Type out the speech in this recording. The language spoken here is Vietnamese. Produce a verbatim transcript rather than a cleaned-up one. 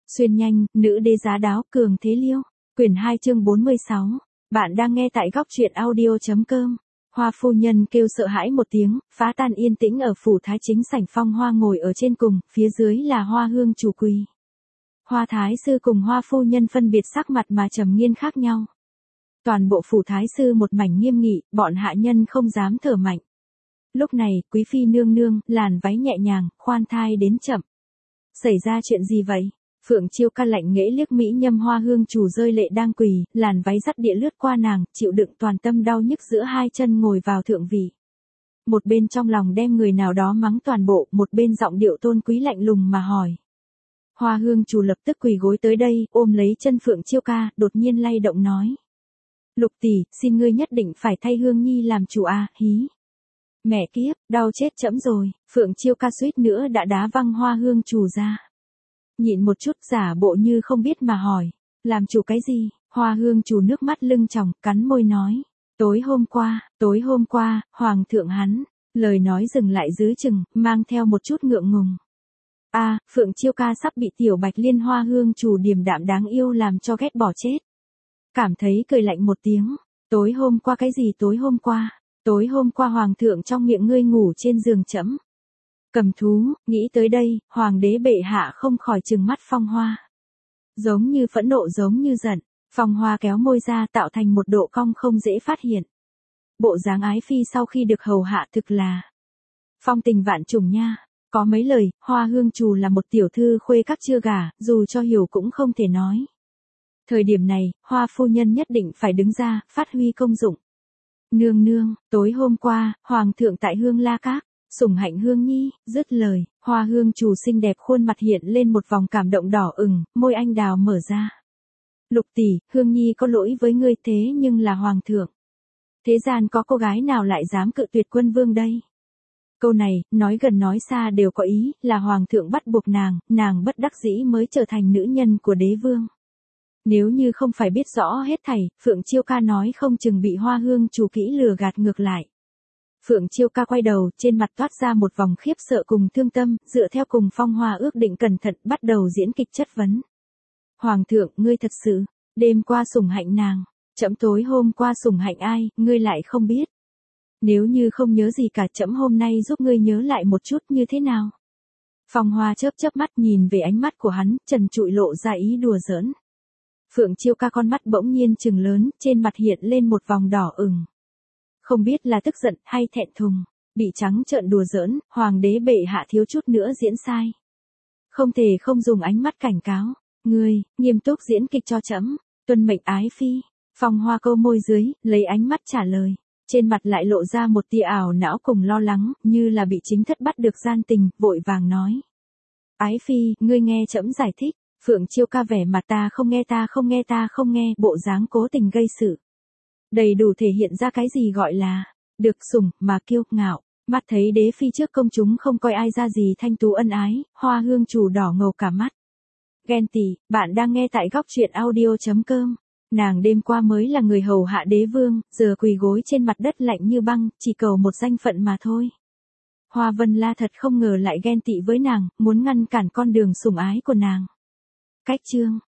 Xuyên nhanh, nữ đế giá đáo, cường thế liêu. Quyển hai chương bốn mươi sáu. Bạn đang nghe tại góc truyện audio.com. Hoa phu nhân kêu sợ hãi một tiếng, phá tan yên tĩnh ở phủ thái chính sảnh. Phong Hoa ngồi ở trên cùng, phía dưới là Hoa hương chủ quỳ. Hoa thái sư cùng Hoa phu nhân phân biệt sắc mặt mà trầm nghiên khác nhau. Toàn bộ phủ thái sư một mảnh nghiêm nghị, bọn hạ nhân không dám thở mạnh. Lúc này, quý phi nương nương, làn váy nhẹ nhàng, khoan thai đến chậm. Xảy ra chuyện gì vậy? Phượng Chiêu Ca lạnh nghễ liếc mỹ nhâm Hoa hương chủ rơi lệ đang quỳ, làn váy dắt địa lướt qua nàng, chịu đựng toàn tâm đau nhức giữa hai chân ngồi vào thượng vị. Một bên trong lòng đem người nào đó mắng toàn bộ, một bên giọng điệu tôn quý lạnh lùng mà hỏi. Hoa hương chủ lập tức quỳ gối tới đây, ôm lấy chân Phượng Chiêu Ca, đột nhiên lay động nói. Lục tỷ, xin ngươi nhất định phải thay Hương Nhi làm chủ à, hí. Mẹ kiếp, đau chết chẫm rồi. Phượng Chiêu Ca suýt nữa đã đá văng Hoa hương chủ ra. Nhịn một chút, giả bộ như không biết mà hỏi. Làm chủ cái gì? Hoa hương chủ nước mắt lưng tròng, cắn môi nói. Tối hôm qua, tối hôm qua, hoàng thượng hắn. Lời nói dừng lại dưới chừng, mang theo một chút ngượng ngùng. A, à, Phượng Chiêu Ca sắp bị tiểu Bạch Liên Hoa hương chủ điềm đạm đáng yêu làm cho ghét bỏ chết. Cảm thấy cười lạnh một tiếng. Tối hôm qua cái gì tối hôm qua? Tối hôm qua hoàng thượng trong miệng ngươi ngủ trên giường trẫm. Cầm thú, nghĩ tới đây, hoàng đế bệ hạ không khỏi trừng mắt Phong Hoa. Giống như phẫn nộ giống như giận, Phong Hoa kéo môi ra tạo thành một độ cong không dễ phát hiện. Bộ dáng ái phi sau khi được hầu hạ thực là phong tình vạn trùng nha. Có mấy lời, Hoa hương chủ là một tiểu thư khuê các chưa gả, dù cho hiểu cũng không thể nói. Thời điểm này, Hoa phu nhân nhất định phải đứng ra, phát huy công dụng. Nương nương, tối hôm qua, hoàng thượng tại Hương La Các, sủng hạnh Hương Nhi, dứt lời, Hoa hương chủ xinh đẹp khuôn mặt hiện lên một vòng cảm động đỏ ửng, môi anh đào mở ra. Lục tỷ, Hương Nhi có lỗi với ngươi thế nhưng là hoàng thượng. Thế gian có cô gái nào lại dám cự tuyệt quân vương đây? Câu này, nói gần nói xa đều có ý, là hoàng thượng bắt buộc nàng, nàng bất đắc dĩ mới trở thành nữ nhân của đế vương. Nếu như không phải biết rõ hết thảy, Phượng Chiêu Ca nói không chừng bị Hoa hương chủ kỹ lừa gạt ngược lại. Phượng Chiêu Ca quay đầu, trên mặt toát ra một vòng khiếp sợ cùng thương tâm, dựa theo cùng Phong Hoa ước định cẩn thận, bắt đầu diễn kịch chất vấn. Hoàng thượng, ngươi thật sự, đêm qua sủng hạnh nàng, trẫm tối hôm qua sủng hạnh ai, ngươi lại không biết. Nếu như không nhớ gì cả, trẫm hôm nay giúp ngươi nhớ lại một chút như thế nào. Phong Hoa chớp chớp mắt nhìn về ánh mắt của hắn, trần trụi lộ ra ý đùa giỡn. Phượng Chiêu Ca con mắt bỗng nhiên trừng lớn, trên mặt hiện lên một vòng đỏ ửng. Không biết là tức giận hay thẹn thùng, bị trắng trợn đùa giỡn, hoàng đế bệ hạ thiếu chút nữa diễn sai. Không thể không dùng ánh mắt cảnh cáo, ngươi, nghiêm túc diễn kịch cho trẫm, tuân mệnh ái phi. Phong Hoa câu môi dưới, lấy ánh mắt trả lời, trên mặt lại lộ ra một tia ảo não cùng lo lắng, như là bị chính thất bắt được gian tình, vội vàng nói. Ái phi, ngươi nghe trẫm giải thích. Phượng Chiêu Ca vẻ mặt ta không nghe ta không nghe ta không nghe, bộ dáng cố tình gây sự. Đầy đủ thể hiện ra cái gì gọi là được sủng mà kiêu ngạo. Mắt thấy đế phi trước công chúng không coi ai ra gì thanh tú ân ái, Hoa hương chủ đỏ ngầu cả mắt. Ghen tị, bạn đang nghe tại góc truyện audio.com. Nàng đêm qua mới là người hầu hạ đế vương, giờ quỳ gối trên mặt đất lạnh như băng, chỉ cầu một danh phận mà thôi. Hoa Vân La thật không ngờ lại ghen tị với nàng, muốn ngăn cản con đường sủng ái của nàng. Cách chương,